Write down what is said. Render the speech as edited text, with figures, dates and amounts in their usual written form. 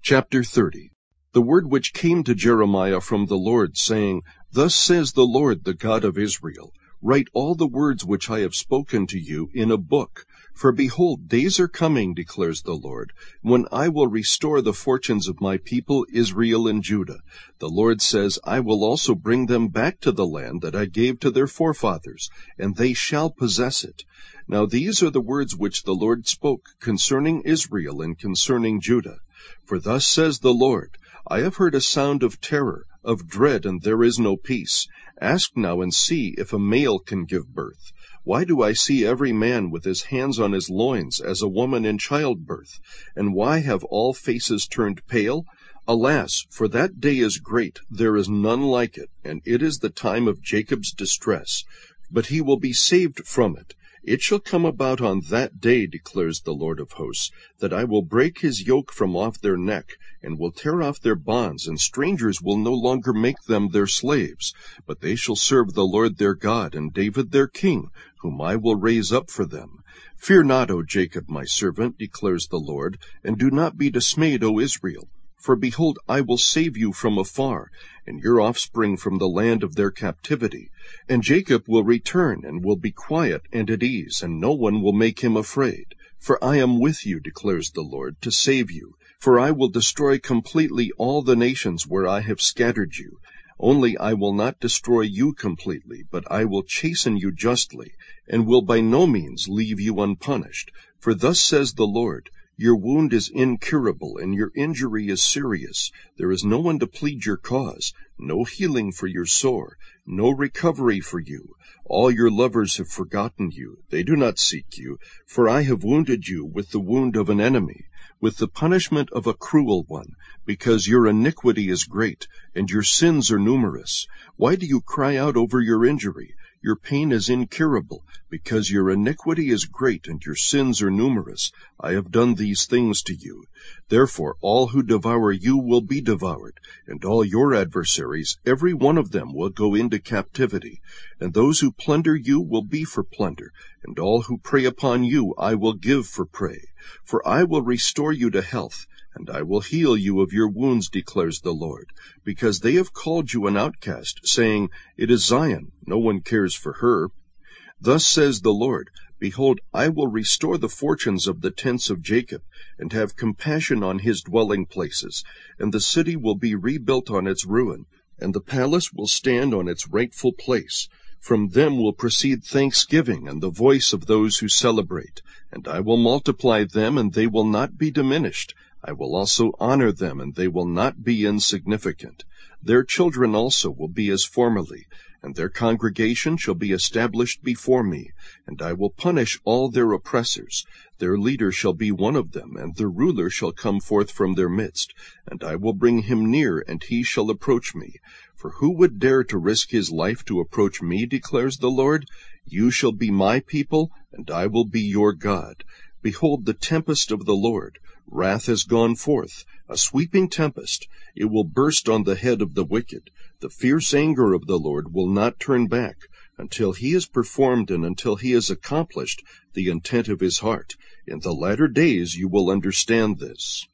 Chapter 30. The word which came to Jeremiah from the Lord, saying, Thus says the Lord, the God of Israel, Write all the words which I have spoken to you in a book. For behold, days are coming, declares the Lord, when I will restore the fortunes of my people Israel and Judah. The Lord says, I will also bring them back to the land that I gave to their forefathers, and they shall possess it. Now these are the words which the Lord spoke concerning Israel and concerning Judah. For thus says the Lord, I have heard a sound of terror, of dread, and there is no peace. Ask now and see if a male can give birth. Why do I see every man with his hands on his loins as a woman in childbirth? And why have all faces turned pale? Alas, for that day is great, there is none like it, and it is the time of Jacob's distress. But he will be saved from it. It shall come about on that day, declares the Lord of hosts, that I will break his yoke from off their neck, and will tear off their bonds, and strangers will no longer make them their slaves. But they shall serve the Lord their God, and David their king, whom I will raise up for them. Fear not, O Jacob, my servant, declares the Lord, and do not be dismayed, O Israel. For behold, I will save you from afar, and your offspring from the land of their captivity. And Jacob will return, and will be quiet and at ease, and no one will make him afraid. For I am with you, declares the Lord, to save you. For I will destroy completely all the nations where I have scattered you. Only I will not destroy you completely, but I will chasten you justly, and will by no means leave you unpunished. For thus says the Lord, Your wound is incurable, and your injury is serious. There is no one to plead your cause, no healing for your sore, no recovery for you. All your lovers have forgotten you. They do not seek you, for I have wounded you with the wound of an enemy, with the punishment of a cruel one, because your iniquity is great, and your sins are numerous. Why do you cry out over your injury? Your pain is incurable, because your iniquity is great, and your sins are numerous. I have done these things to you. Therefore all who devour you will be devoured, and all your adversaries, every one of them, will go into captivity. And those who plunder you will be for plunder, and all who prey upon you I will give for prey. For I will restore you to health, and I will heal you of your wounds, declares the Lord, because they have called you an outcast, saying, It is Zion, no one cares for her. Thus says the Lord, Behold, I will restore the fortunes of the tents of Jacob, and have compassion on his dwelling places, and the city will be rebuilt on its ruin, and the palace will stand on its rightful place. From them will proceed thanksgiving and the voice of those who celebrate. And I will multiply them, and they will not be diminished. I will also honor them, and they will not be insignificant. Their children also will be as formerly, and their congregation shall be established before me. And I will punish all their oppressors. Their leader shall be one of them, and their ruler shall come forth from their midst. And I will bring him near, and he shall approach me. For who would dare to risk his life to approach me, declares the Lord? You shall be my people, and I will be your God. Behold the tempest of the Lord. Wrath has gone forth, a sweeping tempest. It will burst on the head of the wicked. The fierce anger of the Lord will not turn back, until he has performed and until he has accomplished the intent of his heart. In the latter days you will understand this.